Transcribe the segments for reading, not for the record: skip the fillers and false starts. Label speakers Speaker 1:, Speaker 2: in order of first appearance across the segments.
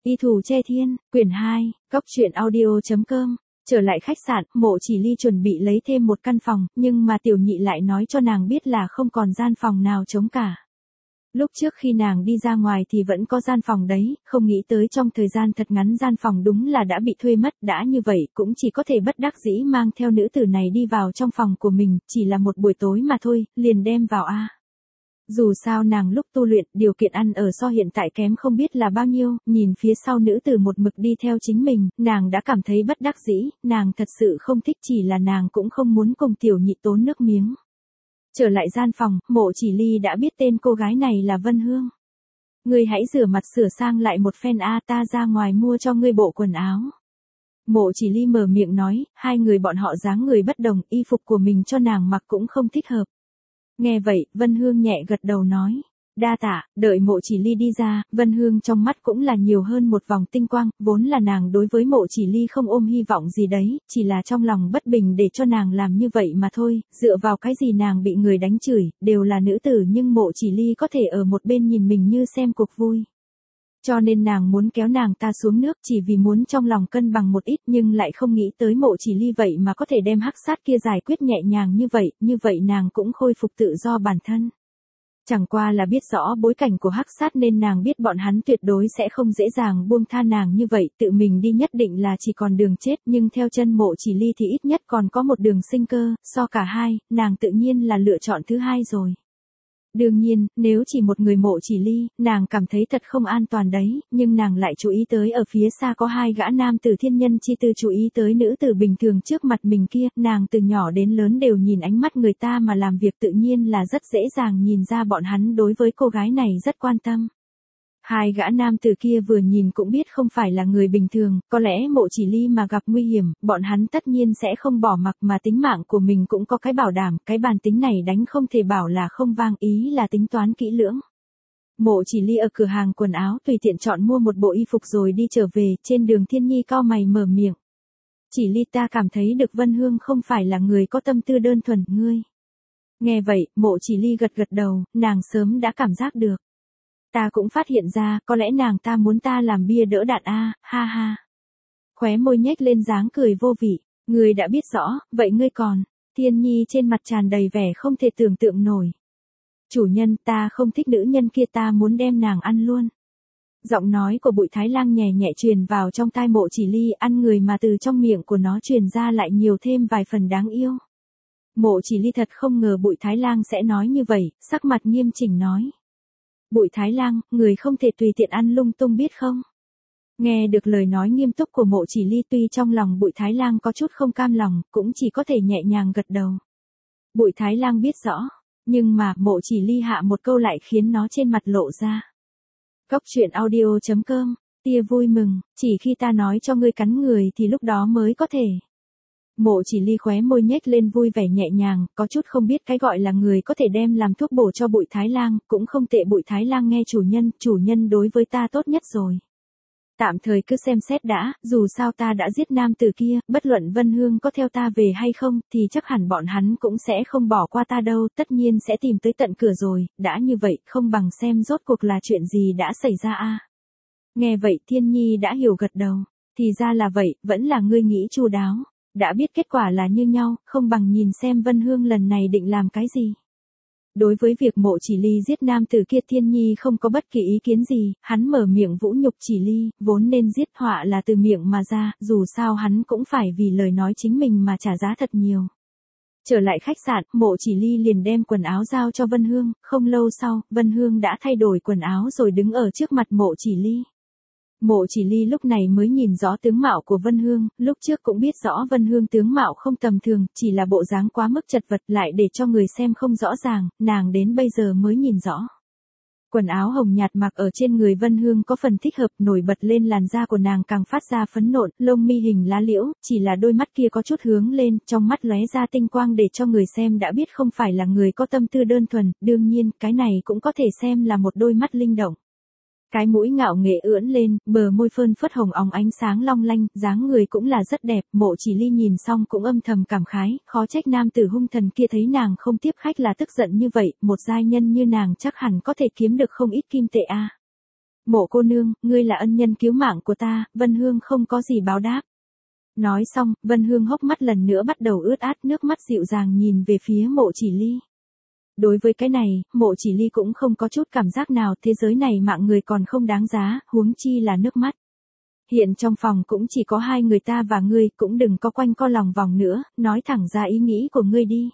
Speaker 1: Y Thủ Che Thiên, quyển 2, Cốc truyện audio.com. Trở lại khách sạn, Mộ Chỉ Ly chuẩn bị lấy thêm một căn phòng, nhưng mà tiểu nhị lại nói cho nàng biết là không còn gian phòng nào trống cả. Lúc trước khi nàng đi ra ngoài thì vẫn có gian phòng đấy, không nghĩ tới trong thời gian thật ngắn gian phòng đúng là đã bị thuê mất, đã như vậy cũng chỉ có thể bất đắc dĩ mang theo nữ tử này đi vào trong phòng của mình, chỉ là một buổi tối mà thôi, liền đem vào a. Dù sao nàng lúc tu luyện, điều kiện ăn ở so hiện tại kém không biết là bao nhiêu, nhìn phía sau nữ tử một mực đi theo chính mình, nàng đã cảm thấy bất đắc dĩ, nàng thật sự không thích, chỉ là nàng cũng không muốn cùng tiểu nhị tốn nước miếng. Trở lại gian phòng, Mộ Chỉ Ly đã biết tên cô gái này là Vân Hương. Ngươi hãy rửa mặt sửa sang lại một phen a, ta ra ngoài mua cho ngươi bộ quần áo. Mộ Chỉ Ly mở miệng nói, hai người bọn họ dáng người bất đồng, y phục của mình cho nàng mặc cũng không thích hợp. Nghe vậy, Vân Hương nhẹ gật đầu nói, đa tạ. Đợi Mộ Chỉ Ly đi ra, Vân Hương trong mắt cũng là nhiều hơn một vòng tinh quang, vốn là nàng đối với Mộ Chỉ Ly không ôm hy vọng gì đấy, chỉ là trong lòng bất bình để cho nàng làm như vậy mà thôi, dựa vào cái gì nàng bị người đánh chửi, đều là nữ tử nhưng Mộ Chỉ Ly có thể ở một bên nhìn mình như xem cuộc vui. Cho nên nàng muốn kéo nàng ta xuống nước chỉ vì muốn trong lòng cân bằng một ít, nhưng lại không nghĩ tới Mộ Chỉ Ly vậy mà có thể đem hắc sát kia giải quyết nhẹ nhàng như vậy nàng cũng khôi phục tự do bản thân. Chẳng qua là biết rõ bối cảnh của hắc sát nên nàng biết bọn hắn tuyệt đối sẽ không dễ dàng buông tha nàng như vậy, tự mình đi nhất định là chỉ còn đường chết, nhưng theo chân Mộ Chỉ Ly thì ít nhất còn có một đường sinh cơ, so cả hai, nàng tự nhiên là lựa chọn thứ hai rồi. Đương nhiên, nếu chỉ một người Mộ Chỉ Ly, nàng cảm thấy thật không an toàn đấy, nhưng nàng lại chú ý tới ở phía xa có hai gã nam tử thiên nhân chi tư, chú ý tới nữ tử bình thường trước mặt mình kia, nàng từ nhỏ đến lớn đều nhìn ánh mắt người ta mà làm việc, tự nhiên là rất dễ dàng nhìn ra bọn hắn đối với cô gái này rất quan tâm. Hai gã nam tử kia vừa nhìn cũng biết không phải là người bình thường, có lẽ Mộ Chỉ Ly mà gặp nguy hiểm, bọn hắn tất nhiên sẽ không bỏ mặc, mà tính mạng của mình cũng có cái bảo đảm, cái bàn tính này đánh không thể bảo là không vang, ý là tính toán kỹ lưỡng. Mộ Chỉ Ly ở cửa hàng quần áo tùy tiện chọn mua một bộ y phục rồi đi trở về, trên đường Thiên Nhi cau mày mở miệng. Chỉ Ly, ta cảm thấy được Vân Hương không phải là người có tâm tư đơn thuần, ngươi. Nghe vậy, Mộ Chỉ Ly gật gật đầu, nàng sớm đã cảm giác được. Ta cũng phát hiện ra, có lẽ nàng ta muốn ta làm bia đỡ đạn a, ha ha. Khóe môi nhếch lên dáng cười vô vị, ngươi đã biết rõ, vậy ngươi còn. Thiên Nhi trên mặt tràn đầy vẻ không thể tưởng tượng nổi. Chủ nhân, ta không thích nữ nhân kia, ta muốn đem nàng ăn luôn. Giọng nói của Bụi Thái Lang nhẹ nhẹ truyền vào trong tai Mộ Chỉ Ly, ăn người mà từ trong miệng của nó truyền ra lại nhiều thêm vài phần đáng yêu. Mộ Chỉ Ly thật không ngờ Bụi Thái Lang sẽ nói như vậy, sắc mặt nghiêm chỉnh nói. Bụi Thái Lang, người không thể tùy tiện ăn lung tung biết không? Nghe được lời nói nghiêm túc của Mộ Chỉ Ly, tuy trong lòng Bụi Thái Lang có chút không cam lòng, cũng chỉ có thể nhẹ nhàng gật đầu. Bụi Thái Lang biết rõ, nhưng mà Mộ Chỉ Ly hạ một câu lại khiến nó trên mặt lộ ra. Cốc truyện audio.com, tia vui mừng, chỉ khi ta nói cho ngươi cắn người thì lúc đó mới có thể. Mộ Chỉ Ly khóe môi nhếch lên vui vẻ nhẹ nhàng, có chút không biết cái gọi là người có thể đem làm thuốc bổ cho Bụi Thái Lang, cũng không tệ. Bụi Thái Lang nghe chủ nhân đối với ta tốt nhất rồi. Tạm thời cứ xem xét đã, dù sao ta đã giết nam tử kia, bất luận Vân Hương có theo ta về hay không, thì chắc hẳn bọn hắn cũng sẽ không bỏ qua ta đâu, tất nhiên sẽ tìm tới tận cửa rồi, đã như vậy, không bằng xem rốt cuộc là chuyện gì đã xảy ra a. Nghe vậy Thiên Nhi đã hiểu gật đầu, thì ra là vậy, vẫn là ngươi nghĩ chu đáo. Đã biết kết quả là như nhau, không bằng nhìn xem Vân Hương lần này định làm cái gì. Đối với việc Mộ Chỉ Ly giết nam tử kia, Thiên Nhi không có bất kỳ ý kiến gì, hắn mở miệng vũ nhục Chỉ Ly, vốn nên giết, họa là từ miệng mà ra, dù sao hắn cũng phải vì lời nói chính mình mà trả giá thật nhiều. Trở lại khách sạn, Mộ Chỉ Ly liền đem quần áo giao cho Vân Hương, không lâu sau, Vân Hương đã thay đổi quần áo rồi đứng ở trước mặt Mộ Chỉ Ly. Mộ Chỉ Ly lúc này mới nhìn rõ tướng mạo của Vân Hương, lúc trước cũng biết rõ Vân Hương tướng mạo không tầm thường, chỉ là bộ dáng quá mức chật vật lại để cho người xem không rõ ràng, nàng đến bây giờ mới nhìn rõ. Quần áo hồng nhạt mặc ở trên người Vân Hương có phần thích hợp, nổi bật lên làn da của nàng càng phát ra phấn nộn, lông mi hình lá liễu, chỉ là đôi mắt kia có chút hướng lên, trong mắt lóe ra tinh quang để cho người xem đã biết không phải là người có tâm tư đơn thuần, đương nhiên, cái này cũng có thể xem là một đôi mắt linh động. Cái mũi ngạo nghễ ưỡn lên, bờ môi phơn phất hồng óng ánh sáng long lanh, dáng người cũng là rất đẹp. Mộ Chỉ Ly nhìn xong cũng âm thầm cảm khái, khó trách nam tử hung thần kia thấy nàng không tiếp khách là tức giận như vậy, một giai nhân như nàng chắc hẳn có thể kiếm được không ít kim tệ a. Mộ cô nương, ngươi là ân nhân cứu mạng của ta, Vân Hương không có gì báo đáp. Nói xong, Vân Hương hốc mắt lần nữa bắt đầu ướt át, nước mắt dịu dàng nhìn về phía Mộ Chỉ Ly. Đối với cái này, Mộ Chỉ Ly cũng không có chút cảm giác nào, thế giới này mạng người còn không đáng giá, huống chi là nước mắt. Hiện trong phòng cũng chỉ có hai người ta và ngươi, cũng đừng có quanh co lòng vòng nữa, nói thẳng ra ý nghĩ của ngươi đi.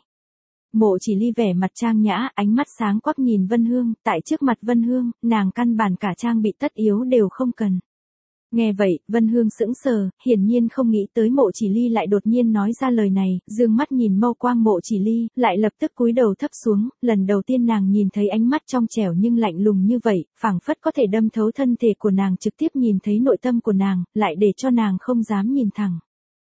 Speaker 1: Mộ Chỉ Ly vẻ mặt trang nhã, ánh mắt sáng quắc nhìn Vân Hương, tại trước mặt Vân Hương, nàng căn bản cả trang bị tất yếu đều không cần. Nghe vậy, Vân Hương sững sờ, hiển nhiên không nghĩ tới Mộ Chỉ Ly lại đột nhiên nói ra lời này, dương mắt nhìn mâu quang Mộ Chỉ Ly, lại lập tức cúi đầu thấp xuống, lần đầu tiên nàng nhìn thấy ánh mắt trong trẻo nhưng lạnh lùng như vậy, phảng phất có thể đâm thấu thân thể của nàng, trực tiếp nhìn thấy nội tâm của nàng, lại để cho nàng không dám nhìn thẳng.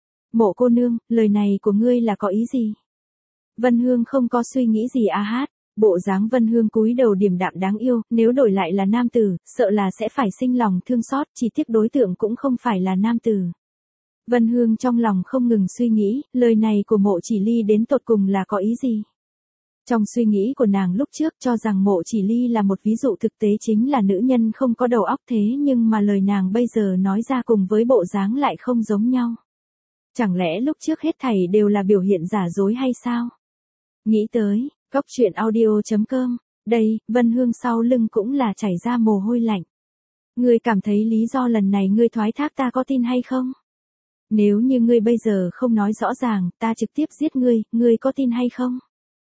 Speaker 1: Mộ cô nương, lời này của ngươi là có ý gì? Vân Hương không có suy nghĩ gì a hát. Bộ dáng Vân Hương cúi đầu điềm đạm đáng yêu, nếu đổi lại là nam tử, sợ là sẽ phải sinh lòng thương xót, chỉ tiếc đối tượng cũng không phải là nam tử. Vân Hương trong lòng không ngừng suy nghĩ, lời này của Mộ Chỉ Ly đến tột cùng là có ý gì? Trong suy nghĩ của nàng lúc trước cho rằng Mộ Chỉ Ly là một ví dụ thực tế chính là nữ nhân không có đầu óc, thế nhưng mà lời nàng bây giờ nói ra cùng với bộ dáng lại không giống nhau. Chẳng lẽ lúc trước hết thảy đều là biểu hiện giả dối hay sao? Nghĩ tới, Cốc truyện audio.com, đây, Vân Hương sau lưng cũng là chảy ra mồ hôi lạnh. Ngươi cảm thấy lý do lần này ngươi thoái thác ta có tin hay không? Nếu như ngươi bây giờ không nói rõ ràng, ta trực tiếp giết ngươi có tin hay không?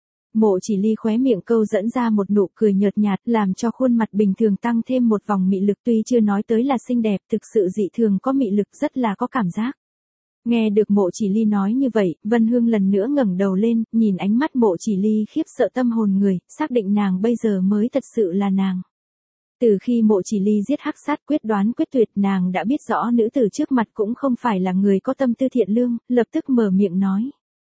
Speaker 1: Mộ Chỉ Ly khóe miệng câu dẫn ra một nụ cười nhợt nhạt, làm cho khuôn mặt bình thường tăng thêm một vòng mị lực, tuy chưa nói tới là xinh đẹp, thực sự dị thường có mị lực, rất là có cảm giác. Nghe được Mộ Chỉ Ly nói như vậy, Vân Hương lần nữa ngẩng đầu lên, nhìn ánh mắt Mộ Chỉ Ly khiếp sợ tâm hồn người, xác định nàng bây giờ mới thật sự là nàng. Từ khi Mộ Chỉ Ly giết Hắc Sát quyết đoán quyết tuyệt, nàng đã biết rõ nữ tử trước mặt cũng không phải là người có tâm tư thiện lương, lập tức mở miệng nói.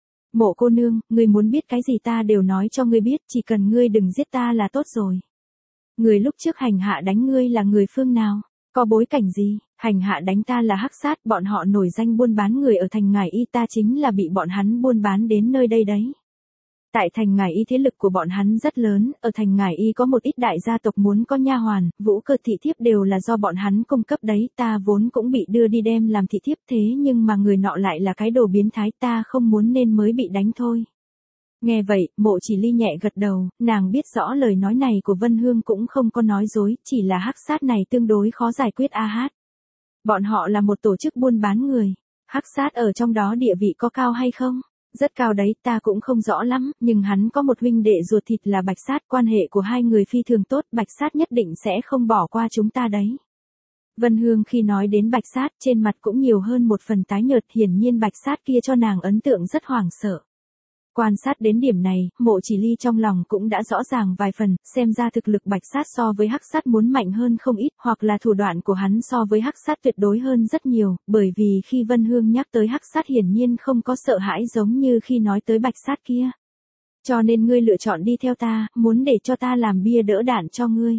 Speaker 1: Mộ cô nương, ngươi muốn biết cái gì ta đều nói cho ngươi biết, chỉ cần ngươi đừng giết ta là tốt rồi. Người lúc trước hành hạ đánh ngươi là người phương nào? Có bối cảnh gì? Hành hạ đánh ta là Hắc Sát, bọn họ nổi danh buôn bán người ở thành Ngải Y, ta chính là bị bọn hắn buôn bán đến nơi đây đấy. Tại thành Ngải Y thế lực của bọn hắn rất lớn, ở thành Ngải Y có một ít đại gia tộc muốn có nha hoàn, vũ cơ thị thiếp đều là do bọn hắn cung cấp đấy, ta vốn cũng bị đưa đi đem làm thị thiếp, thế nhưng mà người nọ lại là cái đồ biến thái, ta không muốn nên mới bị đánh thôi. Nghe vậy, Mộ Chỉ Ly nhẹ gật đầu, nàng biết rõ lời nói này của Vân Hương cũng không có nói dối, chỉ là Hắc Sát này tương đối khó giải quyết a hát. Bọn họ là một tổ chức buôn bán người. Hắc Sát ở trong đó địa vị có cao hay không? Rất cao đấy, ta cũng không rõ lắm, nhưng hắn có một huynh đệ ruột thịt là Bạch Sát, quan hệ của hai người phi thường tốt, Bạch Sát nhất định sẽ không bỏ qua chúng ta đấy. Vân Hương khi nói đến Bạch Sát, trên mặt cũng nhiều hơn một phần tái nhợt, hiển nhiên Bạch Sát kia cho nàng ấn tượng rất hoảng sợ. Quan sát đến điểm này, Mộ Chỉ Ly trong lòng cũng đã rõ ràng vài phần, xem ra thực lực Bạch Sát so với Hắc Sát muốn mạnh hơn không ít, hoặc là thủ đoạn của hắn so với Hắc Sát tuyệt đối hơn rất nhiều, bởi vì khi Vân Hương nhắc tới Hắc Sát hiển nhiên không có sợ hãi giống như khi nói tới Bạch Sát kia. Cho nên ngươi lựa chọn đi theo ta, muốn để cho ta làm bia đỡ đạn cho ngươi.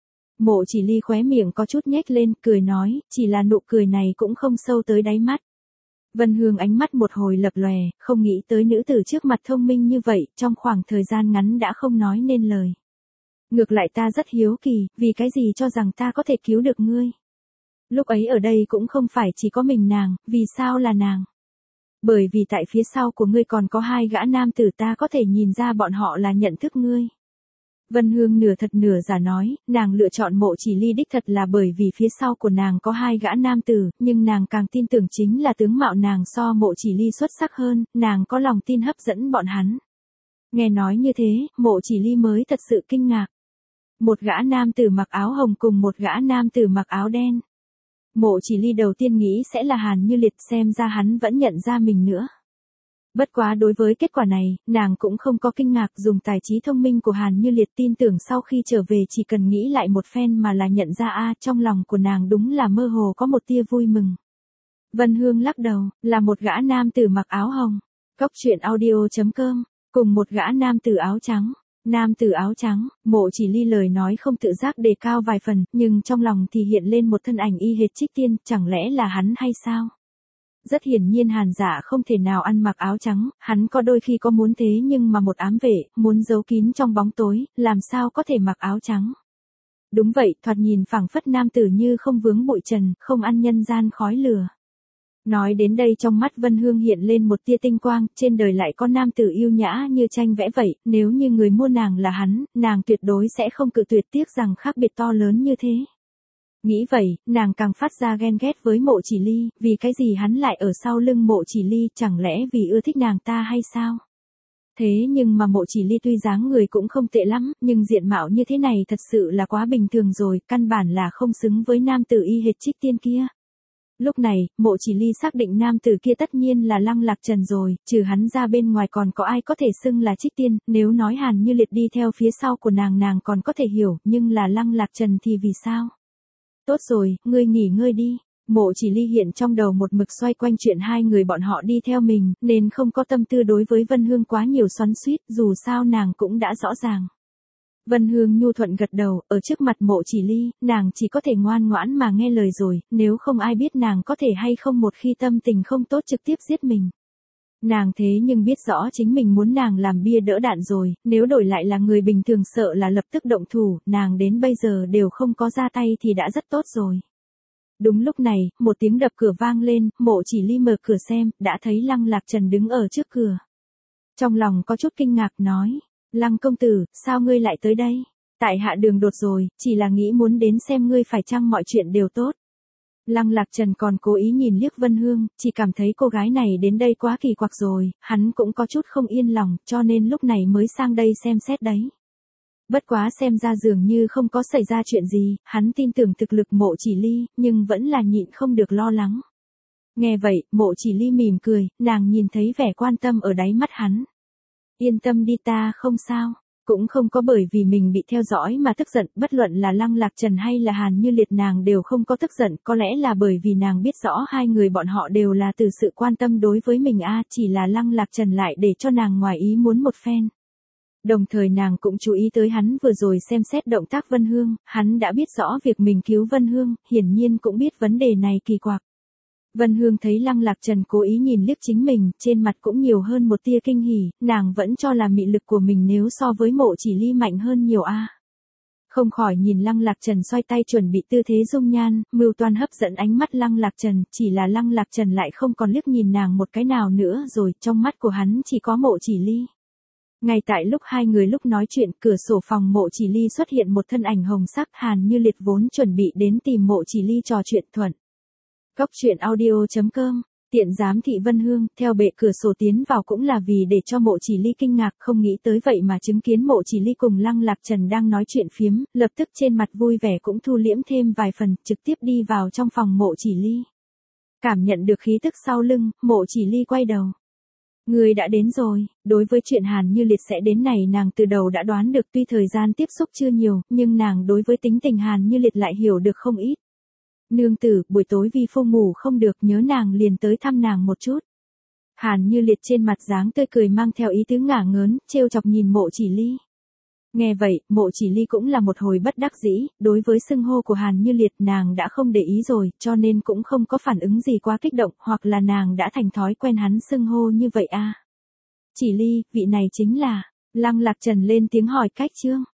Speaker 1: Mộ Chỉ Ly khóe miệng có chút nhếch lên, cười nói, chỉ là nụ cười này cũng không sâu tới đáy mắt. Vân Hương ánh mắt một hồi lập lòe, không nghĩ tới nữ tử trước mặt thông minh như vậy, trong khoảng thời gian ngắn đã không nói nên lời. Ngược lại ta rất hiếu kỳ, vì cái gì cho rằng ta có thể cứu được ngươi. Lúc ấy ở đây cũng không phải chỉ có mình nàng, vì sao là nàng? Bởi vì tại phía sau của ngươi còn có hai gã nam tử, ta có thể nhìn ra bọn họ là nhận thức ngươi. Vân Hương nửa thật nửa giả nói, nàng lựa chọn Mộ Chỉ Ly đích thật là bởi vì phía sau của nàng có hai gã nam tử, nhưng nàng càng tin tưởng chính là tướng mạo nàng so Mộ Chỉ Ly xuất sắc hơn, nàng có lòng tin hấp dẫn bọn hắn. Nghe nói như thế, Mộ Chỉ Ly mới thật sự kinh ngạc. Một gã nam tử mặc áo hồng cùng một gã nam tử mặc áo đen. Mộ Chỉ Ly đầu tiên nghĩ sẽ là Hàn Như Liệt, xem ra hắn vẫn nhận ra mình nữa. Bất quá đối với kết quả này, nàng cũng không có kinh ngạc, dùng tài trí thông minh của Hàn Như Liệt tin tưởng sau khi trở về chỉ cần nghĩ lại một phen mà là nhận ra trong lòng của nàng đúng là mơ hồ có một tia vui mừng. Vân Hương lắc đầu, là một gã nam tử mặc áo hồng. Cốc truyện audio.com, cùng một gã nam tử áo trắng. Nam tử áo trắng, Mộ Chỉ Ly lời nói không tự giác đề cao vài phần, nhưng trong lòng thì hiện lên một thân ảnh y hệt Trích Tiên, chẳng lẽ là hắn hay sao? Rất hiển nhiên Hàn Dạ không thể nào ăn mặc áo trắng, hắn có đôi khi có muốn thế nhưng mà một ám vệ, muốn giấu kín trong bóng tối, làm sao có thể mặc áo trắng. Đúng vậy, thoạt nhìn phảng phất nam tử như không vướng bụi trần, không ăn nhân gian khói lửa. Nói đến đây trong mắt Vân Hương hiện lên một tia tinh quang, trên đời lại có nam tử yêu nhã như tranh vẽ vậy, nếu như người mua nàng là hắn, nàng tuyệt đối sẽ không cự tuyệt, tiếc rằng khác biệt to lớn như thế. Nghĩ vậy, nàng càng phát ra ghen ghét với Mộ Chỉ Ly, vì cái gì hắn lại ở sau lưng Mộ Chỉ Ly, chẳng lẽ vì ưa thích nàng ta hay sao? Thế nhưng mà Mộ Chỉ Ly tuy dáng người cũng không tệ lắm, nhưng diện mạo như thế này thật sự là quá bình thường rồi, căn bản là không xứng với nam tử y hệt Trích Tiên kia. Lúc này, Mộ Chỉ Ly xác định nam tử kia tất nhiên là Lăng Lạc Trần rồi, trừ hắn ra bên ngoài còn có ai có thể xưng là Trích Tiên, nếu nói Hàn Như Liệt đi theo phía sau của nàng còn có thể hiểu, nhưng là Lăng Lạc Trần thì vì sao? Tốt rồi, ngươi nghỉ ngơi đi. Mộ Chỉ Ly hiện trong đầu một mực xoay quanh chuyện hai người bọn họ đi theo mình, nên không có tâm tư đối với Vân Hương quá nhiều xoắn xuýt, dù sao nàng cũng đã rõ ràng. Vân Hương nhu thuận gật đầu, ở trước mặt Mộ Chỉ Ly, nàng chỉ có thể ngoan ngoãn mà nghe lời rồi, nếu không ai biết nàng có thể hay không một khi tâm tình không tốt trực tiếp giết mình. Nàng thế nhưng biết rõ chính mình muốn nàng làm bia đỡ đạn rồi, nếu đổi lại là người bình thường sợ là lập tức động thủ, nàng đến bây giờ đều không có ra tay thì đã rất tốt rồi. Đúng lúc này, một tiếng đập cửa vang lên, Mộ Chỉ Ly mở cửa xem, đã thấy Lăng Lạc Trần đứng ở trước cửa. Trong lòng có chút kinh ngạc nói, Lăng công tử, sao ngươi lại tới đây? Tại hạ đường đột rồi, chỉ là nghĩ muốn đến xem ngươi phải chăng mọi chuyện đều tốt. Lăng Lạc Trần còn cố ý nhìn liếc Vân Hương, chỉ cảm thấy cô gái này đến đây quá kỳ quặc rồi, hắn cũng có chút không yên lòng, cho nên lúc này mới sang đây xem xét đấy. Bất quá xem ra dường như không có xảy ra chuyện gì, hắn tin tưởng thực lực Mộ Chỉ Ly, nhưng vẫn là nhịn không được lo lắng. Nghe vậy, Mộ Chỉ Ly mỉm cười, nàng nhìn thấy vẻ quan tâm ở đáy mắt hắn. Yên tâm đi, ta không sao. Cũng không có bởi vì mình bị theo dõi mà tức giận, bất luận là Lăng Lạc Trần hay là Hàn Như Liệt nàng đều không có tức giận, có lẽ là bởi vì nàng biết rõ hai người bọn họ đều là từ sự quan tâm đối với mình chỉ là Lăng Lạc Trần lại để cho nàng ngoài ý muốn một phen. Đồng thời nàng cũng chú ý tới hắn vừa rồi xem xét động tác Vân Hương, hắn đã biết rõ việc mình cứu Vân Hương, hiển nhiên cũng biết vấn đề này kỳ quặc. Vân Hương thấy Lăng Lạc Trần cố ý nhìn liếc chính mình, trên mặt cũng nhiều hơn một tia kinh hỉ, nàng vẫn cho là mị lực của mình nếu so với Mộ Chỉ Ly mạnh hơn nhiều Không khỏi nhìn Lăng Lạc Trần xoay tay chuẩn bị tư thế dung nhan, mưu toan hấp dẫn ánh mắt Lăng Lạc Trần, chỉ là Lăng Lạc Trần lại không còn liếc nhìn nàng một cái nào nữa rồi, trong mắt của hắn chỉ có Mộ Chỉ Ly. Ngay tại lúc hai người lúc nói chuyện, cửa sổ phòng Mộ Chỉ Ly xuất hiện một thân ảnh hồng sắc, Hàn Như Liệt vốn chuẩn bị đến tìm Mộ Chỉ Ly trò chuyện thuận. Góc truyện audio.com, tiện giám thị Vân Hương, theo bệ cửa sổ tiến vào cũng là vì để cho Mộ Chỉ Ly kinh ngạc, không nghĩ tới vậy mà chứng kiến Mộ Chỉ Ly cùng Lăng Lạc Trần đang nói chuyện phiếm, lập tức trên mặt vui vẻ cũng thu liễm thêm vài phần, trực tiếp đi vào trong phòng Mộ Chỉ Ly. Cảm nhận được khí tức sau lưng, Mộ Chỉ Ly quay đầu. Người đã đến rồi, đối với chuyện Hàn Như Liệt sẽ đến này nàng từ đầu đã đoán được, tuy thời gian tiếp xúc chưa nhiều, nhưng nàng đối với tính tình Hàn Như Liệt lại hiểu được không ít. Nương tử, buổi tối vi phu ngủ không được, nhớ nàng liền tới thăm nàng một chút. Hàn Như Liệt trên mặt dáng tươi cười mang theo ý tứ ngả ngớn, trêu chọc nhìn Mộ Chỉ Ly. Nghe vậy, Mộ Chỉ Ly cũng là một hồi bất đắc dĩ, đối với xưng hô của Hàn Như Liệt nàng đã không để ý rồi, cho nên cũng không có phản ứng gì quá kích động, hoặc là nàng đã thành thói quen hắn xưng hô như vậy Chỉ Ly, vị này chính là, Lăng Lạc Trần lên tiếng hỏi cách chương.